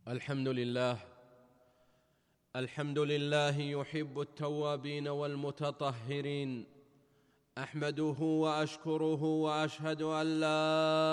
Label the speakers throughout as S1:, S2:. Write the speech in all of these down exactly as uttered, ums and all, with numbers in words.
S1: الحمد لله الحمد لله يحب التوابين والمتطهرين. أحمده وأشكره وأشهد أن لا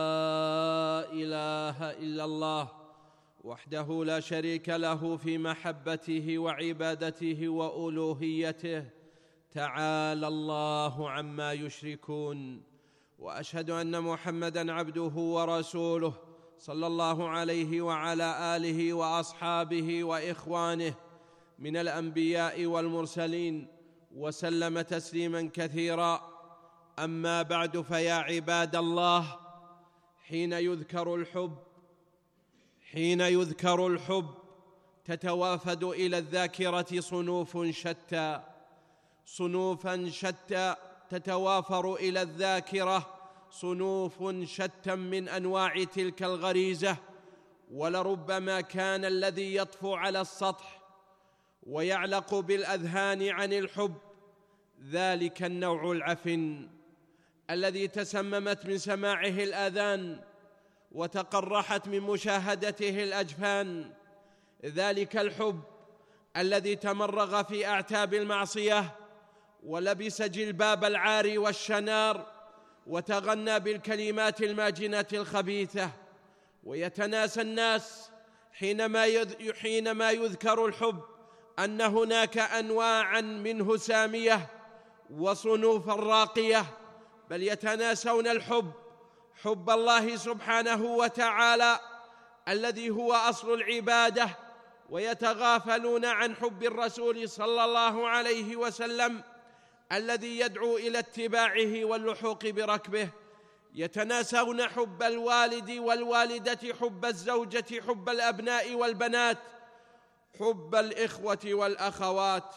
S1: إله إلا الله وحده لا شريك له في محبته وعبادته وألوهيته، تعالى الله عما يشركون. وأشهد أن محمدًا عبده ورسوله صلى الله عليه وعلى آله وأصحابه وإخوانه من الأنبياء والمرسلين، وسلم تسليماً كثيراً. أما بعد، فيا عباد الله، حين يذكر الحب حين يذكر الحب تتوافد إلى الذاكرة صنوف شتى صنوفاً شتى تتوافر إلى الذاكرة صنوف شتى من أنواع تلك الغريزة. ولربما كان الذي يطفو على السطح ويعلق بالأذهان عن الحب ذلك النوع العفن الذي تسممت من سماعه الآذان وتقرحت من مشاهدته الأجفان، ذلك الحب الذي تمرغ في أعتاب المعصية ولبس جلباب العار والشنار وتغنى بالكلمات الماجنة الخبيثة. ويتناسى الناس حينما حينما يذكر الحب أن هناك أنواعاً منه سامية وصنوفاً راقية، بل يتناسون الحب حب الله سبحانه وتعالى الذي هو أصل العبادة، ويتغافلون عن حب الرسول صلى الله عليه وسلم الذي يدعو إلى اتباعه واللحوق بركبه. يتناسون حب الوالد والوالدة، حب الزوجة، حب الأبناء والبنات، حب الإخوة والأخوات.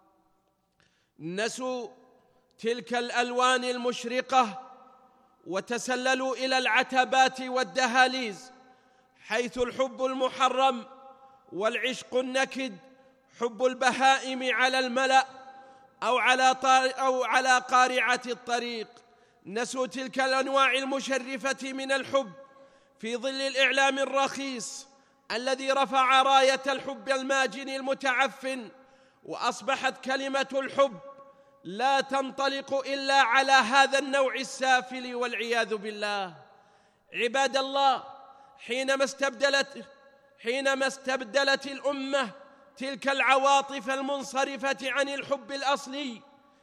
S1: نسوا تلك الألوان المشرقة وتسللوا إلى العتبات والدهاليز، حيث الحب المحرم والعشق النكد، حب البهائم على الملأ أو على, أو على قارعة الطريق. نسوا تلك الأنواع المشرفة من الحب في ظل الإعلام الرخيص الذي رفع راية الحب الماجن المتعفن، وأصبحت كلمة الحب لا تنطلق إلا على هذا النوع السافل والعياذ بالله. عباد الله، حينما استبدلت حينما استبدلت الأمة تلك العواطف المنصرفة عن الحب الأصلي،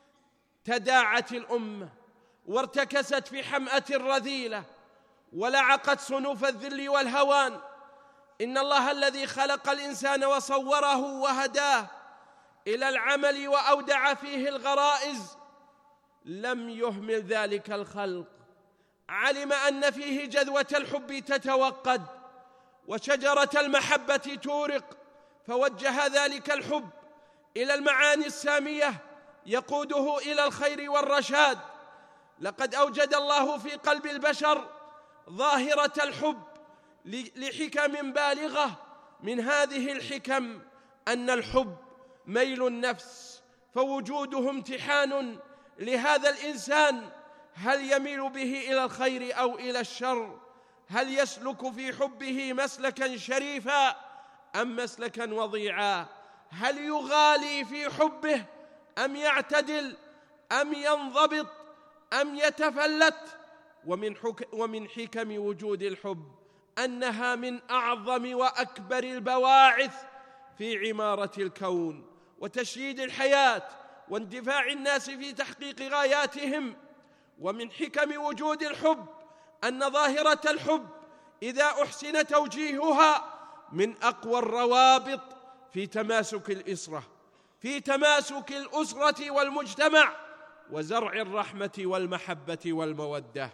S1: تداعت الأمة وارتكست في حمأة الرذيلة ولعقت صنوف الذل والهوان. إن الله الذي خلق الإنسان وصوره وهداه إلى العمل وأودع فيه الغرائز لم يهمل ذلك الخلق، علم أن فيه جذوة الحب تتوقد وشجرة المحبة تورق، فوجه ذلك الحب إلى المعاني السامية يقوده إلى الخير والرشاد. لقد أوجد الله في قلب البشر ظاهرة الحب لحكم بالغة. من هذه الحكم أن الحب ميل النفس، فوجوده امتحان لهذا الإنسان، هل يميل به إلى الخير أو إلى الشر؟ هل يسلك في حبه مسلكا شريفا أم مسلكا وضيعا؟ هل يغالي في حبه أم يعتدل أم ينضبط أم يتفلت؟ ومن, حك ومن حكم وجود الحب أنها من أعظم وأكبر البواعث في عمارة الكون وتشييد الحياة واندفاع الناس في تحقيق غاياتهم. ومن حكم وجود الحب أن ظاهرة الحب إذا أحسن توجيهها من أقوى الروابط في تماسك الأسرة في تماسك الأسرة والمجتمع وزرع الرحمة والمحبة والمودة.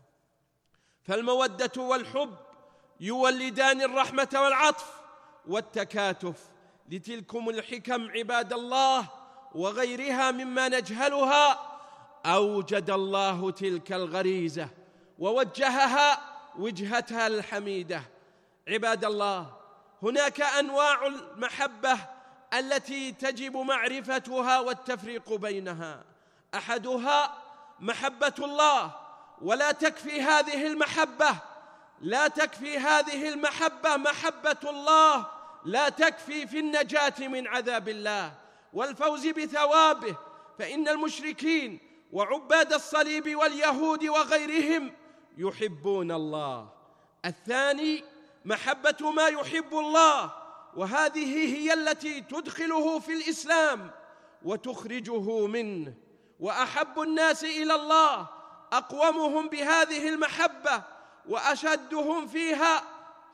S1: فالمودة والحب يولدان الرحمة والعطف والتكاتف. لتلكم الحكم عباد الله وغيرها مما نجهلها أوجد الله تلك الغريزة ووجهها وجهتها الحميدة. عباد الله، هناك أنواع المحبة التي تجب معرفتها والتفريق بينها. أحدها محبة الله، ولا تكفي هذه المحبة لا تكفي هذه المحبة محبة الله، لا تكفي في النجاة من عذاب الله والفوز بثوابه، فإن المشركين وعباد الصليب واليهود وغيرهم يحبون الله. الثاني محبة ما يحب الله، وهذه هي التي تدخله في الإسلام وتخرجه منه. وأحب الناس إلى الله أقومهم بهذه المحبة وأشدهم فيها.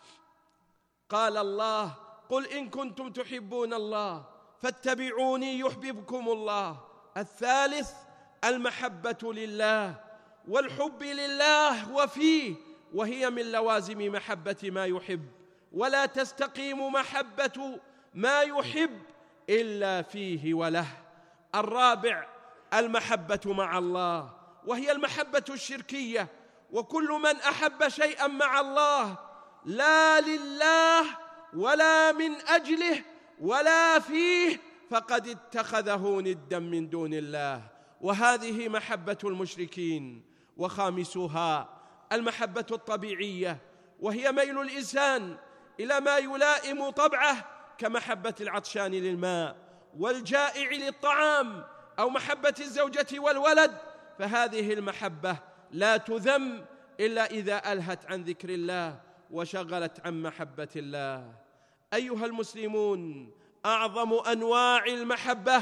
S1: قال الله: قل إن كنتم تحبون الله فاتبعوني يحببكم الله. الثالث المحبة لله والحب لله وفيه، وهي من لوازم محبة ما يحب، ولا تستقيم محبة ما يحب إلا فيه وله. الرابع المحبة مع الله، وهي المحبة الشركية، وكل من أحب شيئا مع الله لا لله ولا من أجله ولا فيه فقد اتخذه ندا من دون الله، وهذه محبة المشركين. وخامسها المحبة الطبيعية، وهي ميل الإنسان إلى ما يلائم طبعه كمحبة العطشان للماء والجائع للطعام، أو محبة الزوجة والولد. فهذه المحبة لا تذم إلا إذا ألهت عن ذكر الله وشغلت عن محبة الله. أيها المسلمون، أعظم أنواع المحبة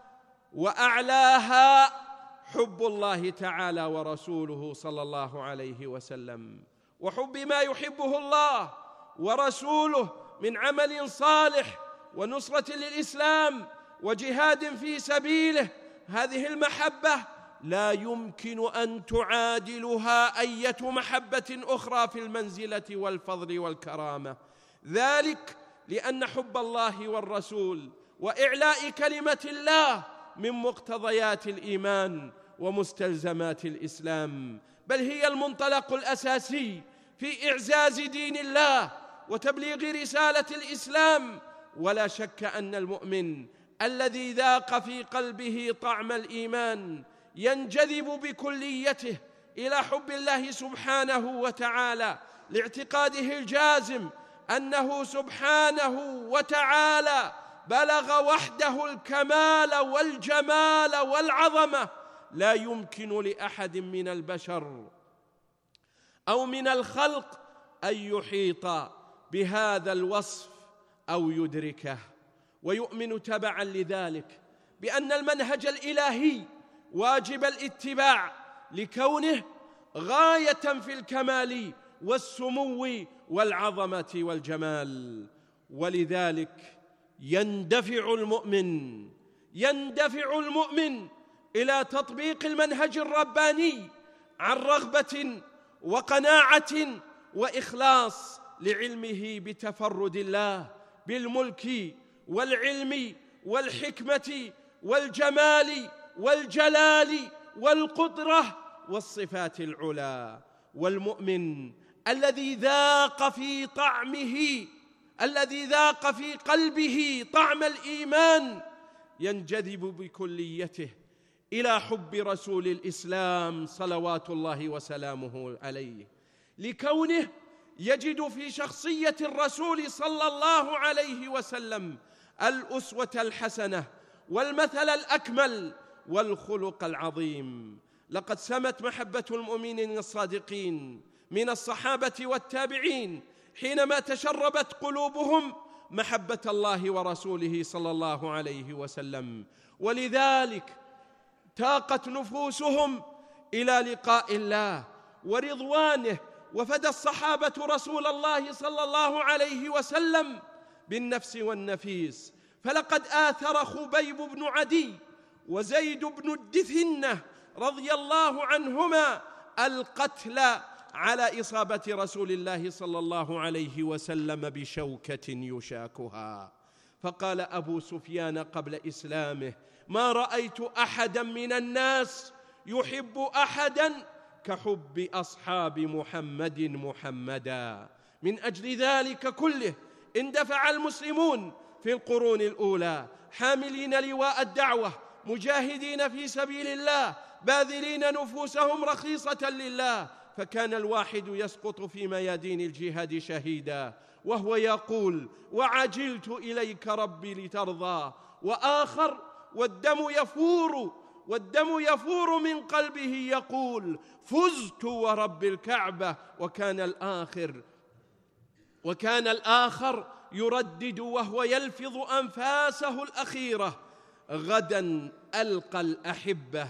S1: وأعلاها حب الله تعالى ورسوله صلى الله عليه وسلم، وحب ما يحبه الله ورسوله من عمل صالح ونصرة للإسلام وجهاد في سبيله. هذه المحبة لا يمكن أن تعادلها أية محبة أخرى في المنزلة والفضل والكرامة، ذلك لأن حب الله والرسول وإعلاء كلمة الله من مقتضيات الإيمان ومستلزمات الإسلام، بل هي المنطلق الأساسي في إعزاز دين الله وتبليغ رسالة الإسلام. ولا شك أن المؤمن الذي ذاق في قلبه طعم الإيمان ينجذب بكليته إلى حب الله سبحانه وتعالى، لاعتقاده الجازم أنه سبحانه وتعالى بلغ وحده الكمال والجمال والعظمة، لا يمكن لأحد من البشر أو من الخلق أن يحيط بهذا الوصف أو يدركه. ويؤمن تبعا لذلك بأن المنهج الإلهي واجب الاتباع لكونه غاية في الكمال والسمو والعظمة والجمال. ولذلك يندفع المؤمن يندفع المؤمن إلى تطبيق المنهج الرباني عن رغبة وقناعة وإخلاص لعلمه بتفرد الله بالملك والعلم والحكمة والجمال والجلال والقدرة والصفات العلى. والمؤمن الذي ذاق في طعمه الذي ذاق في قلبه طعم الإيمان ينجذب بكليته إلى حب رسول الإسلام صلوات الله وسلامه عليه، لكونه يجد في شخصية الرسول صلى الله عليه وسلم الأسوة الحسنة والمثل الأكمل والخلق العظيم. لقد سمت محبة المؤمنين الصادقين من الصحابة والتابعين حينما تشربت قلوبهم محبة الله ورسوله صلى الله عليه وسلم، ولذلك تاقت نفوسهم إلى لقاء الله ورضوانه. وفدى الصحابة رسول الله صلى الله عليه وسلم بالنفس والنفيس، فلقد آثر خبيب بن عدي وزيد بن الدثنة رضي الله عنهما القتل على إصابة رسول الله صلى الله عليه وسلم بشوكة يشاكها. فقال أبو سفيان قبل إسلامه: ما رأيت أحدا من الناس يحب أحدا كحب أصحاب محمد محمدا. من أجل ذلك كله اندفع المسلمون في القرون الأولى حاملين لواء الدعوة، مجاهدين في سبيل الله، باذلين نفوسهم رخيصة لله، فكان الواحد يسقط في ميادين الجهاد شهيدا وهو يقول: وعجلت إليك ربي لترضى، وآخر والدم يفور والدم يفور من قلبه يقول: فزت ورب الكعبة. وكان الآخر وكان الآخر يردد وهو يلفظ أنفاسه الأخيرة: غدا ألقى الأحبة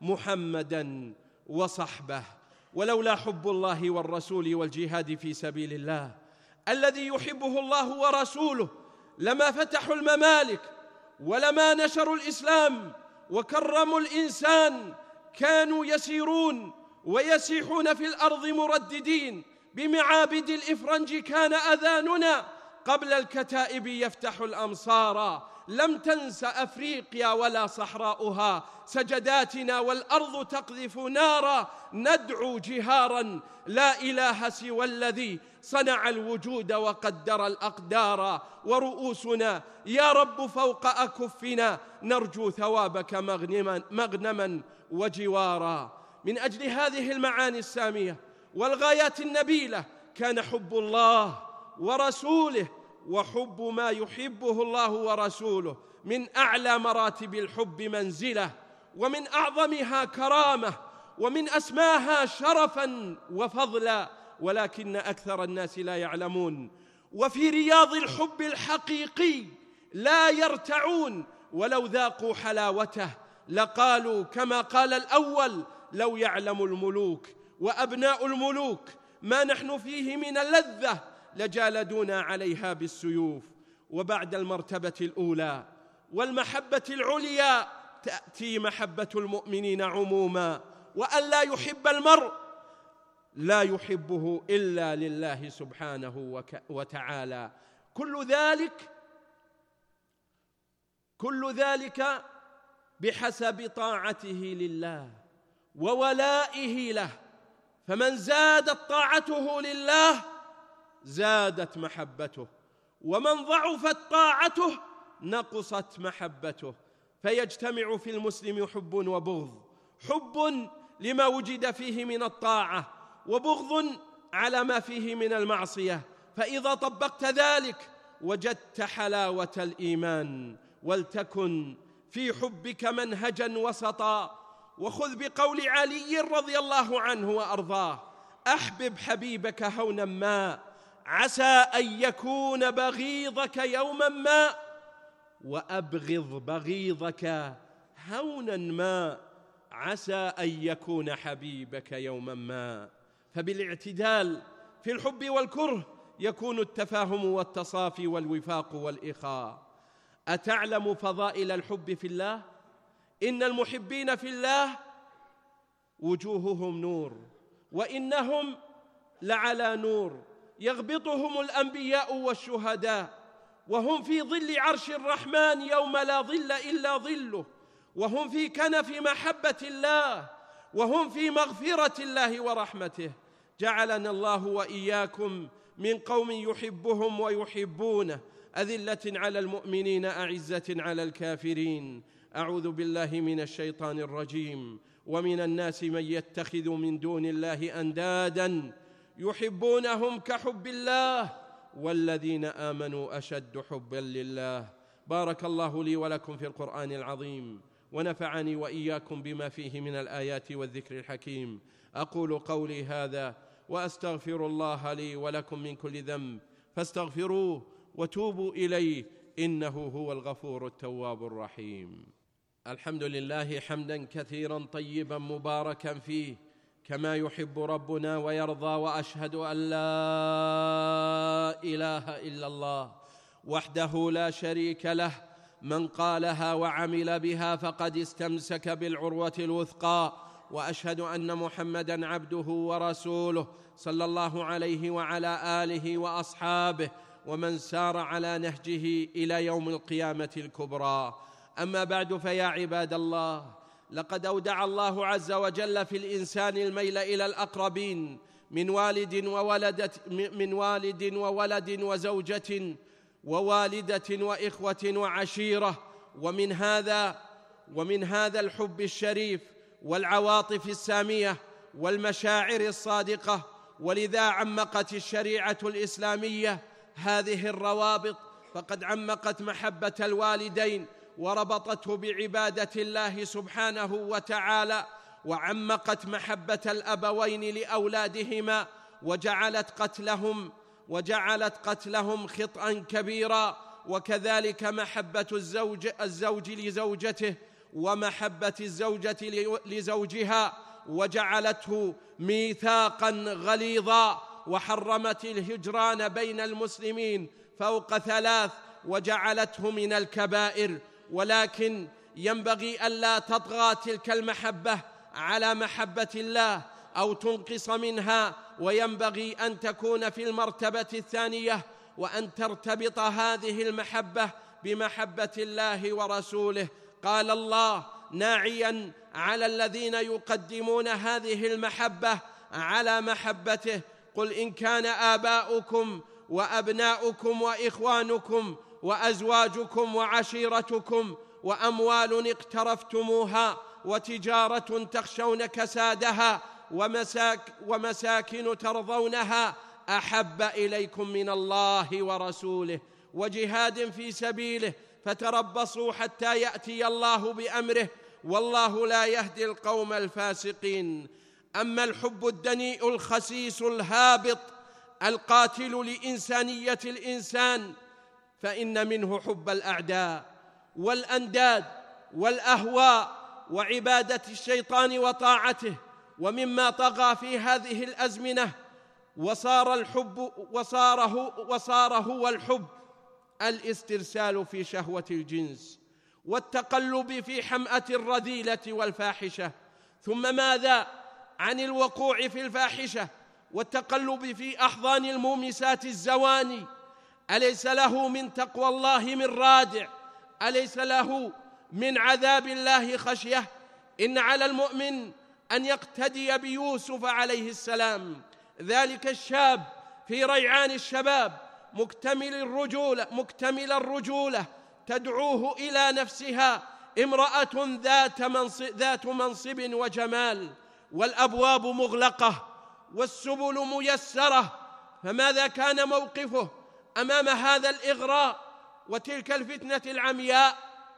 S1: محمدا وصحبه. ولولا حب الله والرسول والجهاد في سبيل الله الذي يحبه الله ورسوله لما فتحوا الممالك ولما نشروا الإسلام وكرموا الإنسان. كانوا يسيرون ويسيحون في الأرض مرددين بمعابد الإفرنج: كان أذاننا قبل الكتائب يفتح الأمصار. لم تنس أفريقيا ولا صحراؤها سجداتنا، والأرض تقذف نارا. ندعو جهارا: لا إله سوى الذي صنع الوجود وقدر الأقدار. ورؤوسنا يا رب فوق أكفنا، نرجو ثوابك مغنما, مغنما وجوارا. من أجل هذه المعاني السامية والغايات النبيلة كان حب الله ورسوله وحب ما يحبه الله ورسوله من أعلى مراتب الحب منزلة، ومن أعظمها كرامة، ومن أسماها شرفا وفضلا، ولكن أكثر الناس لا يعلمون. وفي رياض الحب الحقيقي لا يرتعون، ولو ذاقوا حلاوته لقالوا كما قال الأول: لو يعلم الملوك وأبناء الملوك ما نحن فيه من اللذة لجالدونا عليها بالسيوف. وبعد المرتبة الأولى والمحبة العليا تأتي محبة المؤمنين عموما، وأن لا يحب المرء لا يحبه إلا لله سبحانه وتعالى. كل ذلك كل ذلك بحسب طاعته لله وولائه له. فمن زادت طاعته لله زادت محبته، ومن ضعفت طاعته نقصت محبته. فيجتمع في المسلم حب وبغض: حب لما وجد فيه من الطاعة، وبغض على ما فيه من المعصية. فإذا طبقت ذلك وجدت حلاوة الإيمان. ولتكن في حبك منهجا وسطا، وخذ بقول علي رضي الله عنه وأرضاه: أحبب حبيبك هونا ما، عسى أن يكون بغيضك يوما ما، وأبغض بغيضك هونا ما، عسى أن يكون حبيبك يوما ما. فبالاعتدال في الحب والكره يكون التفاهم والتصافي والوفاق والإخاء. أتعلم فضائل الحب في الله؟ إن المحبين في الله وجوههم نور، وإنهم لعلى نور، يغبطهم الأنبياء والشهداء، وهم في ظل عرش الرحمن يوم لا ظل إلا ظله، وهم في كنف محبة الله، وهم في مغفرة الله ورحمته. جعلنا الله وإياكم من قوم يحبهم ويحبونه، أذلة على المؤمنين أعزة على الكافرين. أعوذ بالله من الشيطان الرجيم. ومن الناس من يتخذ من دون الله أندادا يحبونهم كحب الله والذين آمنوا أشد حبا لله. بارك الله لي ولكم في القرآن العظيم، ونفعني وإياكم بما فيه من الآيات والذكر الحكيم. أقول قولي هذا وأستغفر الله لي ولكم من كل ذنب، فاستغفروه وتوبوا إليه، إنه هو الغفور التواب الرحيم. الحمد لله حمدا كثيرا طيبا مباركا فيه كما يحب ربنا ويرضى. وأشهد أن لا إله إلا الله وحده لا شريك له، من قالها وعمل بها فقد استمسك بالعروة الوثقى. وأشهد أن محمدًا عبده ورسوله صلى الله عليه وعلى آله وأصحابه ومن سار على نهجه إلى يوم القيامة الكبرى. أما بعد، فيا عباد الله، لقد أودع الله عز وجل في الإنسان الميل إلى الأقربين من والد وولدة من والد وولد وزوجة ووالدة وإخوة وعشيرة. ومن هذا ومن هذا الحب الشريف والعواطف السامية والمشاعر الصادقة. ولذا عمقت الشريعة الإسلامية هذه الروابط، فقد عمقت محبة الوالدين وربطته بعبادة الله سبحانه وتعالى، وعمقت محبة الأبوين لأولادهما، وجعلت قتلهم وجعلت قتلهم خطأ كبيرا. وكذلك محبة الزوج الزوج لزوجته ومحبة الزوجة لزوجها، وجعلته ميثاقا غليظا، وحرمت الهجران بين المسلمين فوق ثلاث، وجعلته من الكبائر. ولكن ينبغي ألا تطغى تلك المحبة على محبة الله أو تنقص منها، وينبغي أن تكون في المرتبة الثانية، وأن ترتبط هذه المحبة بمحبة الله ورسوله. قال الله ناعيا على الذين يقدمون هذه المحبة على محبته: قل إن كان آباؤكم وأبناؤكم وإخوانكم وأزواجكم وعشيرتكم وأموال اقترفتموها وتجارة تخشون كسادها ومساك ومساكن ترضونها أحب إليكم من الله ورسوله وجهاد في سبيله فتربصوا حتى يأتي الله بأمره والله لا يهدي القوم الفاسقين. أما الحب الدنيء الخسيس الهابط القاتل لإنسانية الإنسان فإن منه حب الأعداء والأنداد والأهواء وعبادة الشيطان وطاعته. ومما طغى في هذه الأزمنة وصار الحب وصاره وصار هو الحب الاسترسال في شهوة الجنس والتقلب في حمأة الرذيلة والفاحشة. ثم ماذا عن الوقوع في الفاحشة والتقلب في أحضان المومسات الزواني؟ أليس له من تقوى الله من رادع؟ أليس له من عذاب الله خشية؟ إن على المؤمن أن يقتدي بيوسف عليه السلام، ذلك الشاب في ريعان الشباب مكتمل الرجولة مكتمل الرجولة تدعوه إلى نفسها امرأة ذات منصب, ذات منصب وجمال، والأبواب مغلقة والسبل ميسرة. فماذا كان موقفه أمام هذا الإغراء وتلك الفتنة العمياء؟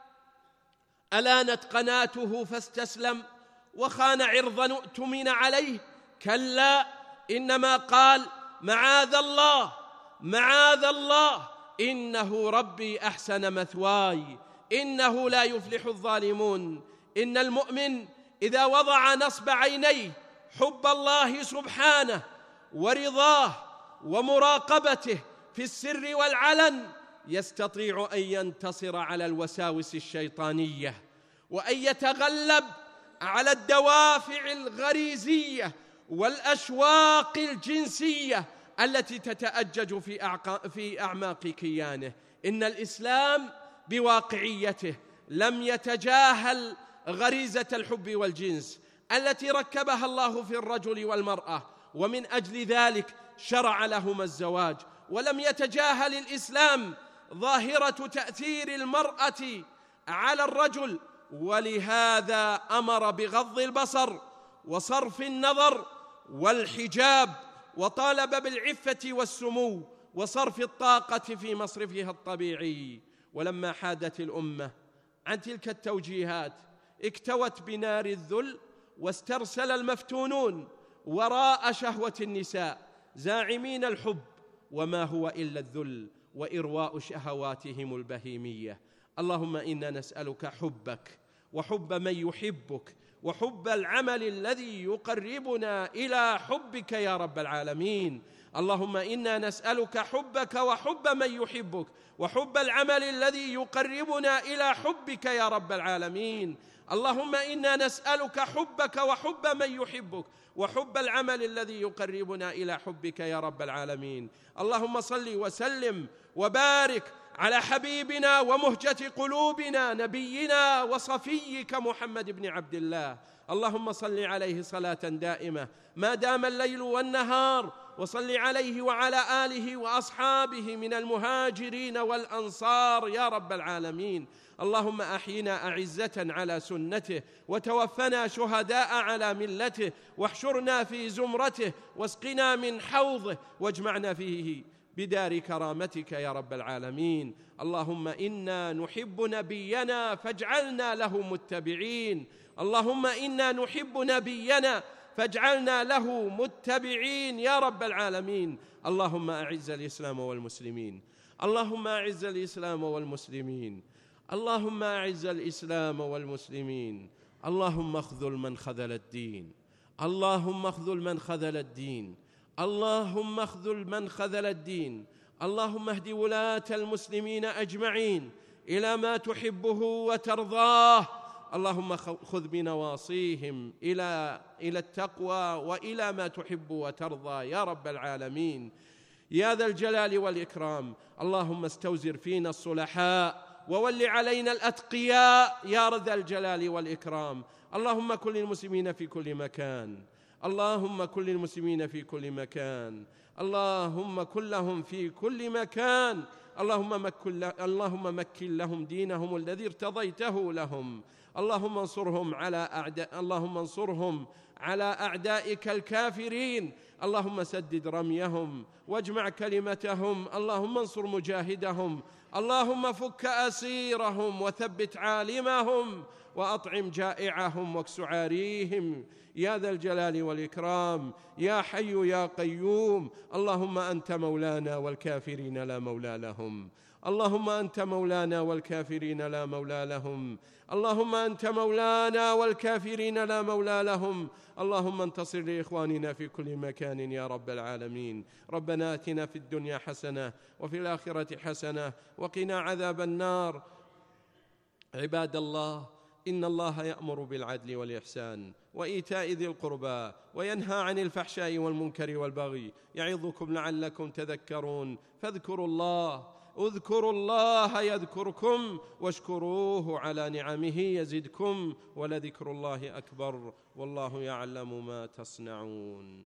S1: ألانت قناته فاستسلم وخان عرضا اؤتمن عليه؟ كلا، إنما قال معاذ الله معاذ الله إنه ربي أحسن مثواي إنه لا يفلح الظالمون. إن المؤمن إذا وضع نصب عينيه حب الله سبحانه ورضاه ومراقبته في السر والعلن يستطيع أن ينتصر على الوساوس الشيطانية وأن يتغلب على الدوافع الغريزية والأشواق الجنسية التي تتأجج في, في أعماق كيانه. إن الإسلام بواقعيته لم يتجاهل غريزة الحب والجنس التي ركبها الله في الرجل والمرأة، ومن أجل ذلك شرع لهما الزواج. ولم يتجاهل الإسلام ظاهرة تأثير المرأة على الرجل، ولهذا أمر بغض البصر وصرف النظر والحجاب، وطالب بالعفة والسمو وصرف الطاقة في مصرفها الطبيعي. ولما حادت الأمة عن تلك التوجيهات اكتوت بنار الذل، واسترسل المفتونون وراء شهوة النساء زاعمين الحب وما هو إلا الذل وإرواء شهواتهم البهيمية. اللهم إنا نسألك حبك وحب من يحبك وحب العمل الذي يقربنا إلى حبك يا رب العالمين. اللهم إنا نسألك حبك وحب من يحبك وحب العمل الذي يقربنا إلى حبك يا رب العالمين. اللهم إنا نسألك حبك وحب من يحبك وحب العمل الذي يقربنا إلى حبك يا رب العالمين. اللهم صل وسلم وبارك على حبيبنا ومهجة قلوبنا نبينا وصفيك محمد بن عبد الله. اللهم صل عليه صلاة دائمة ما دام الليل والنهار وصل عليه وعلى آله وأصحابه من المهاجرين والأنصار يا رب العالمين. اللهم أحينا أعزة على سنته، وتوفنا شهداء على ملته، واحشرنا في زمرته، واسقنا من حوضه، واجمعنا فيه بدار كرامتك يا رب العالمين. اللهم إنا نحب نبينا فاجعلنا له متبعين. اللهم إنا نحب نبينا فاجعلنا له متبعين يا رب العالمين. اللهم أعز الإسلام والمسلمين. اللهم أعز الإسلام والمسلمين. اللهم أعز الإسلام والمسلمين. اللهم اخذل من خذل الدين. اللهم اخذل من خذل الدين. اللهم اخذل من خذل الدين. اللهم اهد ولاة المسلمين أجمعين إلى ما تحبه وترضاه. اللهم خذ بنواصيهم إلى إلى التقوى وإلى ما تحب وترضى يا رب العالمين يا ذا الجلال والإكرام. اللهم استوزر فينا الصلحاء وول علينا الأتقياء يا ذا الجلال والإكرام. اللهم كن للمسلمين في كل مكان. اللهم كن للمسلمين في كل مكان. اللهم كن لهم في كل مكان. اللهم مكن اللهم مكن لهم دينهم الذي ارتضيته لهم. اللهم انصرهم على أعداء اللهم انصرهم على أعدائك الكافرين. اللهم سدد رميهم واجمع كلمتهم. اللهم انصر مجاهدهم. اللهم فك أسيرهم وثبت عالمهم وأطعم جائعهم واكس عاريهم يا ذا الجلال والإكرام يا حي يا قيوم. اللهم أنت مولانا والكافرين لا مولى لهم. اللهم أنت مولانا والكافرين لا مولى لهم. اللهم أنت مولانا والكافرين لا مولى لهم. اللهم انتصر لإخواننا في كل مكان يا رب العالمين. ربنا آتنا في الدنيا حسنة وفي الآخرة حسنة وقنا عذاب النار. عباد الله، إن الله يأمر بالعدل والإحسان وإيتاء ذي القربى وينهى عن الفحشاء والمنكر والبغي يعظكم لعلكم تذكرون. فاذكروا الله اذكروا الله يذكركم واشكروه على نعمه يزدكم ولذكر الله أكبر والله يعلم ما تصنعون.